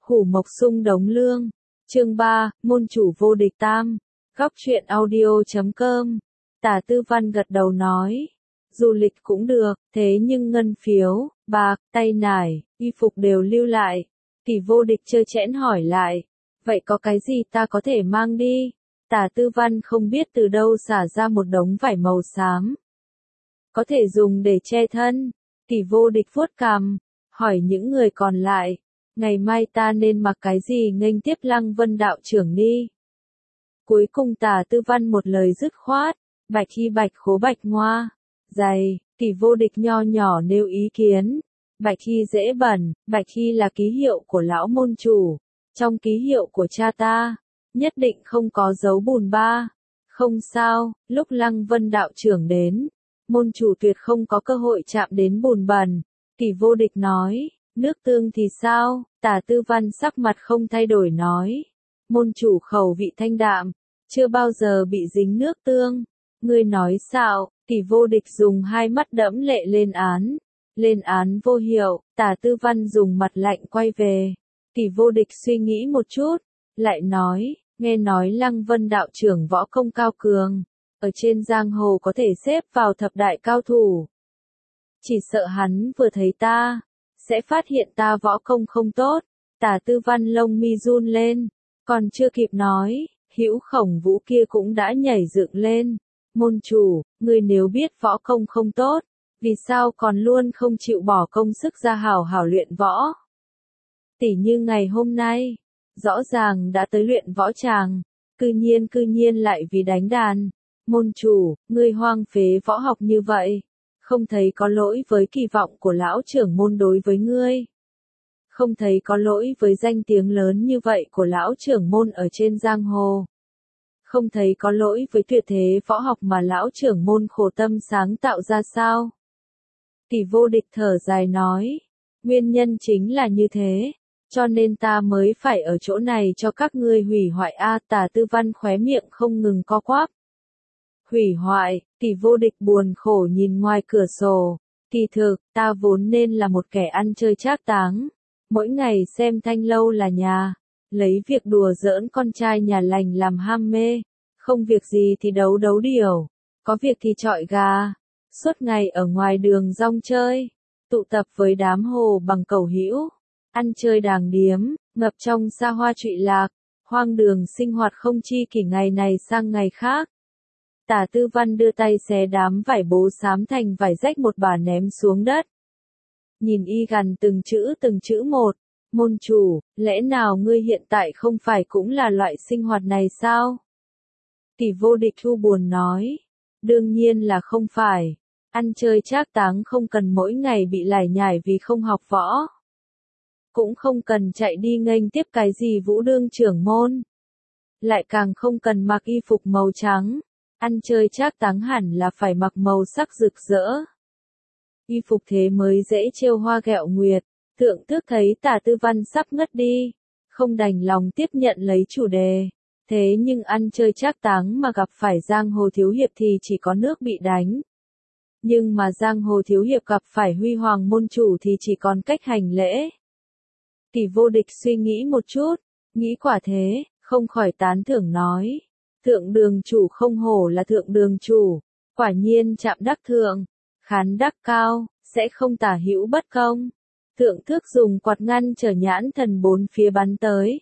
Hủ Mộc Sung Đống Lương. Chương 3, môn chủ vô địch tam. Góc truyện audio.com. Tả Tư Văn gật đầu nói. Du lịch cũng được, thế nhưng ngân phiếu, bạc, tay nải, y phục đều lưu lại. Tỷ vô địch trơ trẽn hỏi lại. Vậy có cái gì ta có thể mang đi? Tả Tư Văn không biết từ đâu xả ra một đống vải màu xám. Có thể dùng để che thân. Tỷ vô địch vuốt cằm, hỏi những người còn lại. Ngày mai ta nên mặc cái gì nghênh tiếp Lăng Vân đạo trưởng đi? Cuối cùng Tả Tư Văn một lời dứt khoát. Bạch Hy bạch khố bạch ngoa. Dày, tỷ vô địch nho nhỏ nêu ý kiến. Bạch Hy dễ bẩn, Bạch Hy là ký hiệu của lão môn chủ. Trong ký hiệu của cha ta, nhất định không có dấu bùn ba. Không sao, lúc Lăng Vân đạo trưởng đến, môn chủ tuyệt không có cơ hội chạm đến bùn bẩn. Tỷ vô địch nói, nước tương thì sao? Tả Tư Văn sắc mặt không thay đổi nói. Môn chủ khẩu vị thanh đạm, chưa bao giờ bị dính nước tương. Ngươi nói xạo, tỷ vô địch dùng hai mắt đẫm lệ lên án. Lên án vô hiệu, Tả Tư Văn dùng mặt lạnh quay về. Tỷ vô địch suy nghĩ một chút, lại nói, nghe nói Lăng Vân đạo trưởng võ công cao cường, ở trên giang hồ có thể xếp vào thập đại cao thủ. Chỉ sợ hắn vừa thấy ta, sẽ phát hiện ta võ công không tốt. Tả Tư Văn lông mi run lên, còn chưa kịp nói, Hữu Khổng Vũ kia cũng đã nhảy dựng lên. Môn chủ, ngươi nếu biết võ công không tốt, vì sao còn luôn không chịu bỏ công sức ra hảo hảo luyện võ? Tỉ như ngày hôm nay, rõ ràng đã tới luyện võ tràng, cư nhiên lại vì đánh đàn. Môn chủ, ngươi hoang phế võ học như vậy, không thấy có lỗi với kỳ vọng của lão trưởng môn đối với ngươi. Không thấy có lỗi với danh tiếng lớn như vậy của lão trưởng môn ở trên giang hồ. Không thấy có lỗi với tuyệt thế võ học mà lão trưởng môn khổ tâm sáng tạo ra sao? Tỷ vô địch thở dài nói, nguyên nhân chính là như thế, cho nên ta mới phải ở chỗ này cho các ngươi hủy hoại a. Tả Tư Văn khóe miệng không ngừng co quắp. Hủy hoại, tỷ vô địch buồn khổ nhìn ngoài cửa sổ. Kỳ thực, ta vốn nên là một kẻ ăn chơi trác táng, mỗi ngày xem thanh lâu là nhà, lấy việc đùa giỡn con trai nhà lành làm ham mê, không việc gì thì đấu đấu điều, có việc thì chọi gà, suốt ngày ở ngoài đường rong chơi, tụ tập với đám hồ bằng cầu hữu, ăn chơi đàng điếm, ngập trong xa hoa trụy lạc, hoang đường sinh hoạt không chi kỷ ngày này sang ngày khác. Tả Tư Văn đưa tay xé đám vải bố xám thành vải rách một bà ném xuống đất. Nhìn y gằn từng chữ một, môn chủ, lẽ nào ngươi hiện tại không phải cũng là loại sinh hoạt này sao? Tỷ vô địch thu buồn nói, đương nhiên là không phải, ăn chơi trác táng không cần mỗi ngày bị lải nhải vì không học võ. Cũng không cần chạy đi nghênh tiếp cái gì vũ đương trưởng môn. Lại càng không cần mặc y phục màu trắng. Ăn chơi trác táng hẳn là phải mặc màu sắc rực rỡ. Y phục thế mới dễ trêu hoa ghẹo nguyệt. Thượng tước thấy Tả Tư Văn sắp ngất đi, không đành lòng tiếp nhận lấy chủ đề. Thế nhưng ăn chơi trác táng mà gặp phải giang hồ thiếu hiệp thì chỉ có nước bị đánh. Nhưng mà giang hồ thiếu hiệp gặp phải huy hoàng môn chủ thì chỉ còn cách hành lễ. Tỷ vô địch suy nghĩ một chút, nghĩ quả thế, không khỏi tán thưởng nói. Thượng đường chủ không hổ là thượng đường chủ, quả nhiên chạm đắc thượng, khán đắc cao, sẽ không tả hữu bất công. Thượng tước dùng quạt ngăn trở nhãn thần bốn phía bắn tới.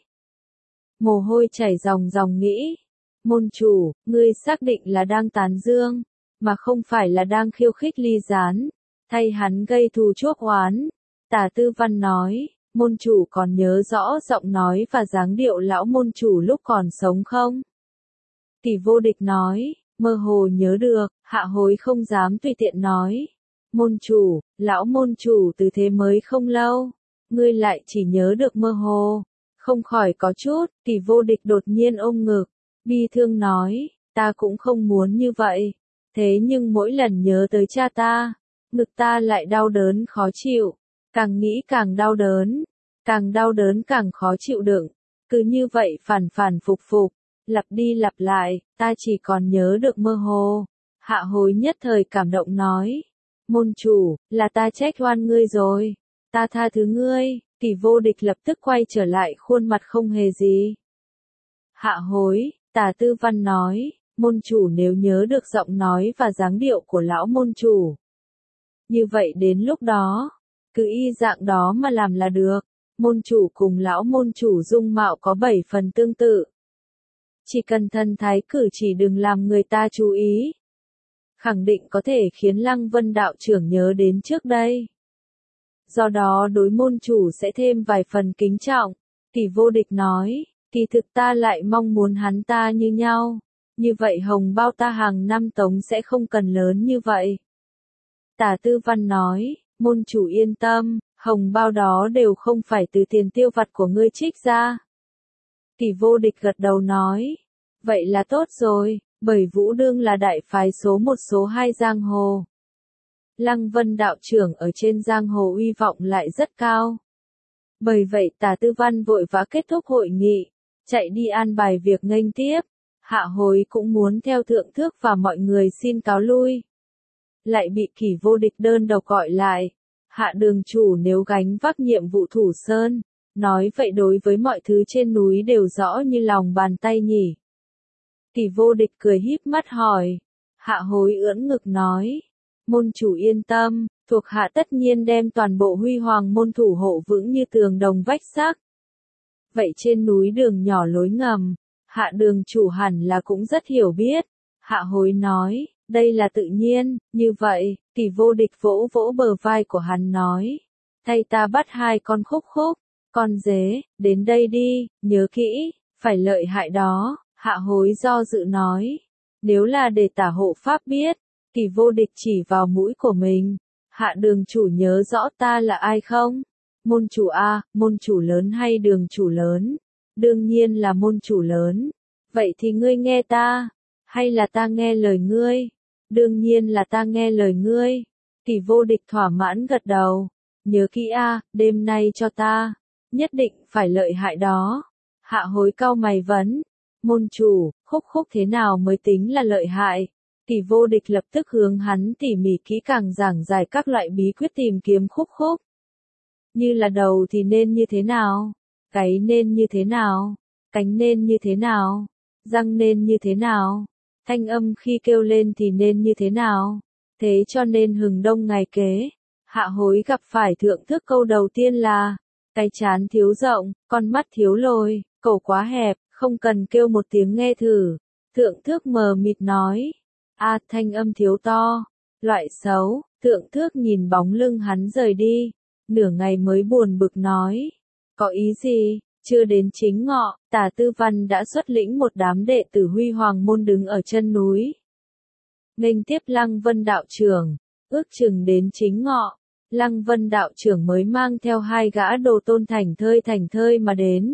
Mồ hôi chảy ròng ròng nghĩ. Môn chủ, ngươi xác định là đang tán dương, mà không phải là đang khiêu khích ly gián, thay hắn gây thù chuốc oán. Tả Tư Văn nói, môn chủ còn nhớ rõ giọng nói và dáng điệu lão môn chủ lúc còn sống không? Tỷ vô địch nói, mơ hồ nhớ được, hạ hối không dám tùy tiện nói. Môn chủ, lão môn chủ từ thế mới không lâu, ngươi lại chỉ nhớ được mơ hồ, không khỏi có chút. Tỷ vô địch đột nhiên ôm ngực, bi thương nói, ta cũng không muốn như vậy, thế nhưng mỗi lần nhớ tới cha ta, ngực ta lại đau đớn khó chịu, càng nghĩ càng đau đớn càng khó chịu đựng, cứ như vậy phản phản phục phục. Lặp đi lặp lại, ta chỉ còn nhớ được mơ hồ. Hạ hối nhất thời cảm động nói. Môn chủ, là ta trách oan ngươi rồi. Ta tha thứ ngươi, Kỳ Vô Địch lập tức quay trở lại khuôn mặt không hề gì. Hạ hối, Tả Tư Văn nói, môn chủ nếu nhớ được giọng nói và dáng điệu của lão môn chủ. Như vậy đến lúc đó, cứ y dạng đó mà làm là được. Môn chủ cùng lão môn chủ dung mạo có 7 phần tương tự. Chỉ cần thần thái cử chỉ đừng làm người ta chú ý. Khẳng định có thể khiến Lăng Vân đạo trưởng nhớ đến trước đây. Do đó đối môn chủ sẽ thêm vài phần kính trọng. Kỳ Vô Địch nói, kỳ thực ta lại mong muốn hắn ta như nhau. Như vậy hồng bao ta hàng năm tống sẽ không cần lớn như vậy. Tả Tư Văn nói, môn chủ yên tâm, hồng bao đó đều không phải từ tiền tiêu vặt của ngươi trích ra. Kỳ Vô Địch gật đầu nói, vậy là tốt rồi, bởi Vũ Đương là đại phái số 1 số 2 giang hồ. Lăng Vân đạo trưởng ở trên giang hồ uy vọng lại rất cao. Bởi vậy Tả Tư Văn vội vã kết thúc hội nghị, chạy đi an bài việc nghênh tiếp. Hạ hối cũng muốn theo thượng thước và mọi người xin cáo lui. Lại bị Kỳ Vô Địch đơn độc gọi lại. Hạ đường chủ nếu gánh vác nhiệm vụ thủ sơn, nói vậy đối với mọi thứ trên núi đều rõ như lòng bàn tay nhỉ. Kỳ Vô Địch cười híp mắt hỏi. Hạ hối ưỡn ngực nói. Môn chủ yên tâm, thuộc hạ tất nhiên đem toàn bộ huy hoàng môn thủ hộ vững như tường đồng vách sắt. Vậy trên núi đường nhỏ lối ngầm, hạ đường chủ hẳn là cũng rất hiểu biết. Hạ hối nói, đây là tự nhiên, như vậy, Kỳ Vô Địch vỗ vỗ bờ vai của hắn nói. Thay ta bắt 2 con khúc khúc, con dế, đến đây đi, nhớ kỹ, phải lợi hại đó. Hạ hối do dự nói, nếu là để Tả hộ pháp biết. Kỳ Vô Địch chỉ vào mũi của mình. Hạ đường chủ nhớ rõ ta là ai không? Môn chủ A, môn chủ lớn hay đường chủ lớn? Đương nhiên là môn chủ lớn. Vậy thì ngươi nghe ta, hay là ta nghe lời ngươi? Đương nhiên là ta nghe lời ngươi. Kỳ Vô Địch thỏa mãn gật đầu. Nhớ kỹ A, đêm nay cho ta. Nhất định phải lợi hại đó. Hạ hối cau mày vấn. Môn chủ, khúc khúc thế nào mới tính là lợi hại? Kỳ Vô Địch lập tức hướng hắn tỉ mỉ kỹ càng giảng giải các loại bí quyết tìm kiếm khúc khúc. Như là đầu thì nên như thế nào? Gáy nên như thế nào? Cánh nên như thế nào? Răng nên như thế nào? Thanh âm khi kêu lên thì nên như thế nào? Thế cho nên hừng đông ngày kế, hạ hối gặp phải thượng thức câu đầu tiên là cái trán thiếu rộng, con mắt thiếu lồi, cổ quá hẹp, không cần kêu một tiếng nghe thử. Thượng thước mờ mịt nói. A, thanh âm thiếu to, loại xấu. Thượng thước nhìn bóng lưng hắn rời đi, nửa ngày mới buồn bực nói. Có ý gì? Chưa đến chính ngọ, Tả Tư Văn đã xuất lĩnh một đám đệ tử Huy Hoàng môn đứng ở chân núi. Nghênh tiếp Lăng Vân đạo trưởng, ước chừng đến chính ngọ, Lăng Vân đạo trưởng mới mang theo 2 gã đồ tôn thành thơi mà đến.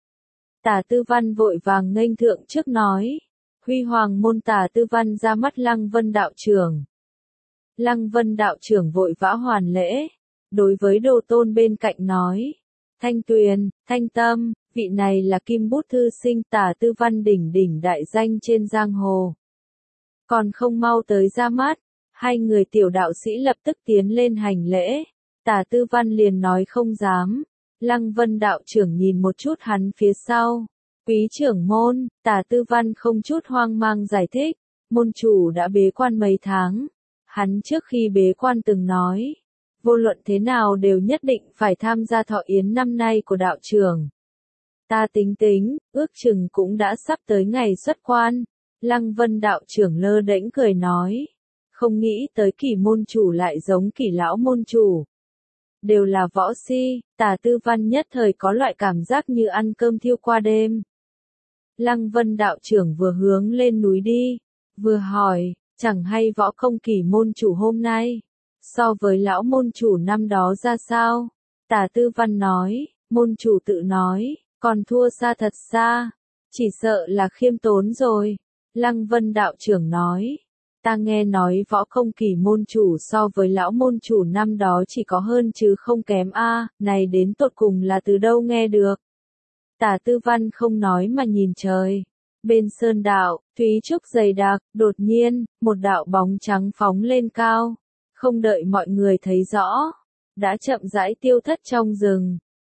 Tả Tư Văn vội vàng nghênh thượng trước nói. Huy Hoàng môn Tả Tư Văn ra mắt Lăng Vân đạo trưởng. Lăng Vân đạo trưởng vội vã hoàn lễ, đối với đồ tôn bên cạnh nói. Thanh Tuyền, Thanh Tâm, vị này là Kim Bút thư sinh Tả Tư Văn đỉnh đỉnh đại danh trên giang hồ. Còn không mau tới ra mắt, 2 người tiểu đạo sĩ lập tức tiến lên hành lễ. Tả Tư Văn liền nói không dám. Lăng Vân đạo trưởng nhìn một chút hắn phía sau. Quý trưởng môn, Tả Tư Văn không chút hoang mang giải thích. Môn chủ đã bế quan mấy tháng. Hắn trước khi bế quan từng nói. Vô luận thế nào đều nhất định phải tham gia thọ yến năm nay của đạo trưởng. Ta tính, ước chừng cũng đã sắp tới ngày xuất quan. Lăng Vân đạo trưởng lơ đễnh cười nói. Không nghĩ tới Kỳ môn chủ lại giống Kỳ lão môn chủ. Đều là võ si, Tả Tư Văn nhất thời có loại cảm giác như ăn cơm thiêu qua đêm. Lăng Vân đạo trưởng vừa hướng lên núi đi, vừa hỏi, chẳng hay võ công Kỳ môn chủ hôm nay, so với lão môn chủ năm đó ra sao? Tả Tư Văn nói, môn chủ tự nói, còn thua xa thật xa, chỉ sợ là khiêm tốn rồi. Lăng Vân đạo trưởng nói, ta nghe nói võ công Kỳ môn chủ so với lão môn chủ năm đó chỉ có hơn chứ không kém a, này đến tột cùng là từ đâu nghe được. Tả Tư Văn không nói mà nhìn trời. Bên sơn đạo, thúy trúc dày đặc, đột nhiên, một đạo bóng trắng phóng lên cao. Không đợi mọi người thấy rõ, đã chậm rãi tiêu thất trong rừng.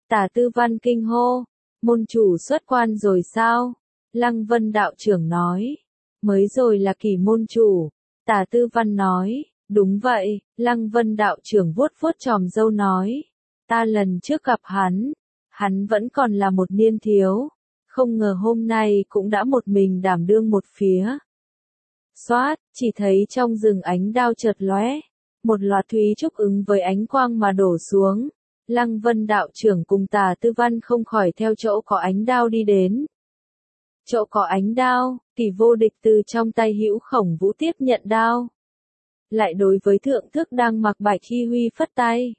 Tả Tư Văn kinh hô, môn chủ xuất quan rồi sao? Lăng Vân đạo trưởng nói, mới rồi là Kỳ môn chủ. Tả Tư Văn nói, đúng vậy. Lăng Vân đạo trưởng vuốt vuốt chòm râu nói, ta lần trước gặp hắn vẫn còn là một niên thiếu, không ngờ hôm nay cũng đã một mình đảm đương một phía. Xoát, chỉ thấy trong rừng ánh đao chợt lóe, một loạt thúy trúc ứng với ánh quang mà đổ xuống. Lăng Vân đạo trưởng cùng Tả Tư Văn không khỏi theo chỗ có ánh đao đi đến. Chỗ có ánh đao, Kỳ Vô Địch từ trong tay Hữu Khổng Vũ tiếp nhận đao. Lại đối với Thượng Thức đang mặc bạch y huy phất tay.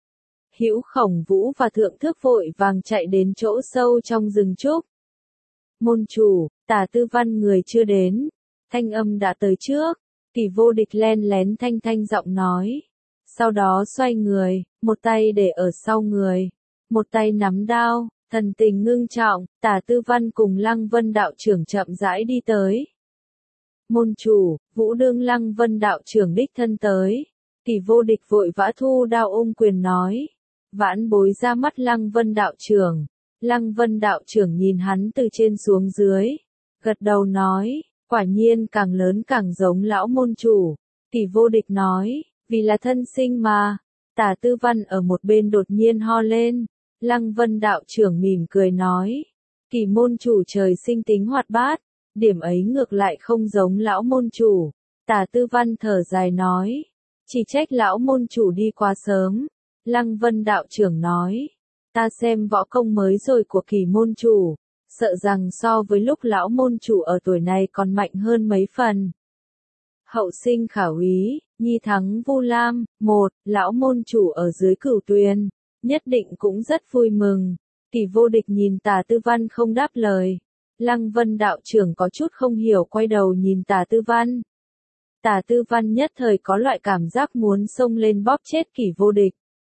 Hữu Khổng Vũ và Thượng Thức vội vàng chạy đến chỗ sâu trong rừng trúc. Môn chủ, Tả Tư Văn người chưa đến, thanh âm đã tới trước. Kỳ Vô Địch len lén thanh thanh giọng nói. Sau đó xoay người, một tay để ở sau người, một tay nắm đao, thần tình ngưng trọng. Tả Tư Văn cùng Lăng Vân đạo trưởng chậm rãi đi tới. Môn chủ, Vũ đương Lăng Vân đạo trưởng đích thân tới. Kỳ Vô Địch vội vã thu đao ôm quyền nói. Vãn bối ra mắt Lăng Vân đạo trưởng. Lăng Vân đạo trưởng nhìn hắn từ trên xuống dưới, gật đầu nói, quả nhiên càng lớn càng giống lão môn chủ. Kỳ Vô Địch nói, vì là thân sinh mà. Tả Tư Văn ở một bên đột nhiên ho lên. Lăng Vân đạo trưởng mỉm cười nói, Kỳ môn chủ trời sinh tính hoạt bát, điểm ấy ngược lại không giống lão môn chủ. Tả Tư Văn thở dài nói, chỉ trách lão môn chủ đi quá sớm. Lăng Vân đạo trưởng nói, ta xem võ công mới rồi của Kỳ môn chủ, sợ rằng so với lúc lão môn chủ ở tuổi này còn mạnh hơn mấy phần. Hậu sinh khả úy, nhi thắng Vu Lam, một, lão môn chủ ở dưới Cửu Tuyền, nhất định cũng rất vui mừng. Kỳ Vô Địch nhìn Tả Tư Văn không đáp lời. Lăng Vân đạo trưởng có chút không hiểu quay đầu nhìn Tả Tư Văn. Tả Tư Văn nhất thời có loại cảm giác muốn xông lên bóp chết Kỳ Vô Địch.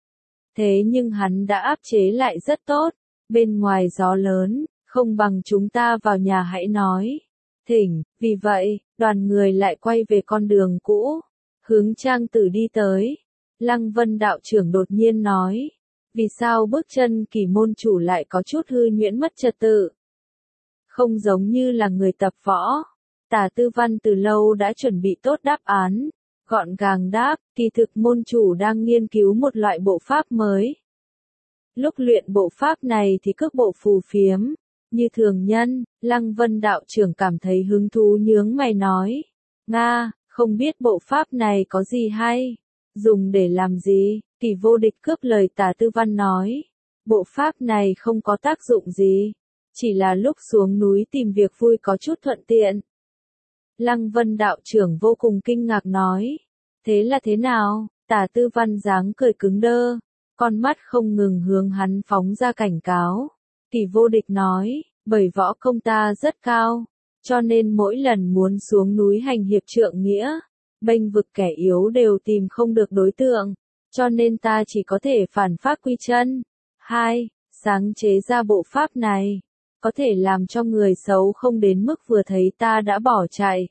Thế nhưng hắn đã áp chế lại rất tốt, bên ngoài gió lớn, không bằng chúng ta vào nhà hãy nói. Thỉnh, vì vậy, đoàn người lại quay về con đường cũ, hướng Trang Tử đi tới. Lăng Vân đạo trưởng đột nhiên nói, vì sao bước chân Kỳ môn chủ lại có chút hư nhuyễn mất trật tự? Không giống như là người tập võ. Tả Tư Văn từ lâu đã chuẩn bị tốt đáp án, gọn gàng đáp, kỳ thực môn chủ đang nghiên cứu một loại bộ pháp mới. Lúc luyện bộ pháp này thì cước bộ phù phiếm, như thường nhân. Lăng Vân đạo trưởng cảm thấy hứng thú nhướng mày nói, Nga, không biết bộ pháp này có gì hay, dùng để làm gì? Kỳ Vô Địch cướp lời Tả Tư Văn nói, bộ pháp này không có tác dụng gì, chỉ là lúc xuống núi tìm việc vui có chút thuận tiện. Lăng Vân đạo trưởng vô cùng kinh ngạc nói, thế là thế nào? Tả Tư Văn dáng cười cứng đơ, con mắt không ngừng hướng hắn phóng ra cảnh cáo. Kỳ Vô Địch nói, bởi võ công ta rất cao, cho nên mỗi lần muốn xuống núi hành hiệp trượng nghĩa, bênh vực kẻ yếu đều tìm không được đối tượng, cho nên ta chỉ có thể phản pháp quy chân. 2. Sáng chế ra bộ pháp này, có thể làm cho người xấu không đến mức vừa thấy ta đã bỏ chạy.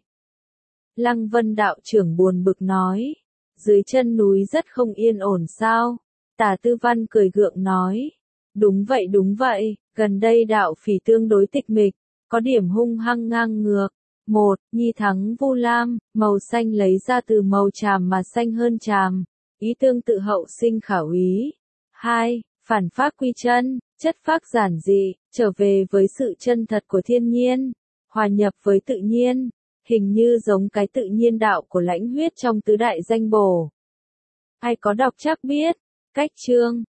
Lăng Vân đạo trưởng buồn bực nói, dưới chân núi rất không yên ổn sao? Tả Tư Văn cười gượng nói, đúng vậy, gần đây đạo phỉ tương đối tịch mịch, có điểm hung hăng ngang ngược. 1. Nhi thắng Vu Lam, màu xanh lấy ra từ màu tràm mà xanh hơn tràm, ý tương tự hậu sinh khả úy. 2. Phản pháp quy chân, chất phác giản dị, trở về với sự chân thật của thiên nhiên, hòa nhập với tự nhiên, hình như giống cái tự nhiên đạo của lãnh huyết trong tứ đại danh bổ. Ai có đọc chắc biết. Cách chương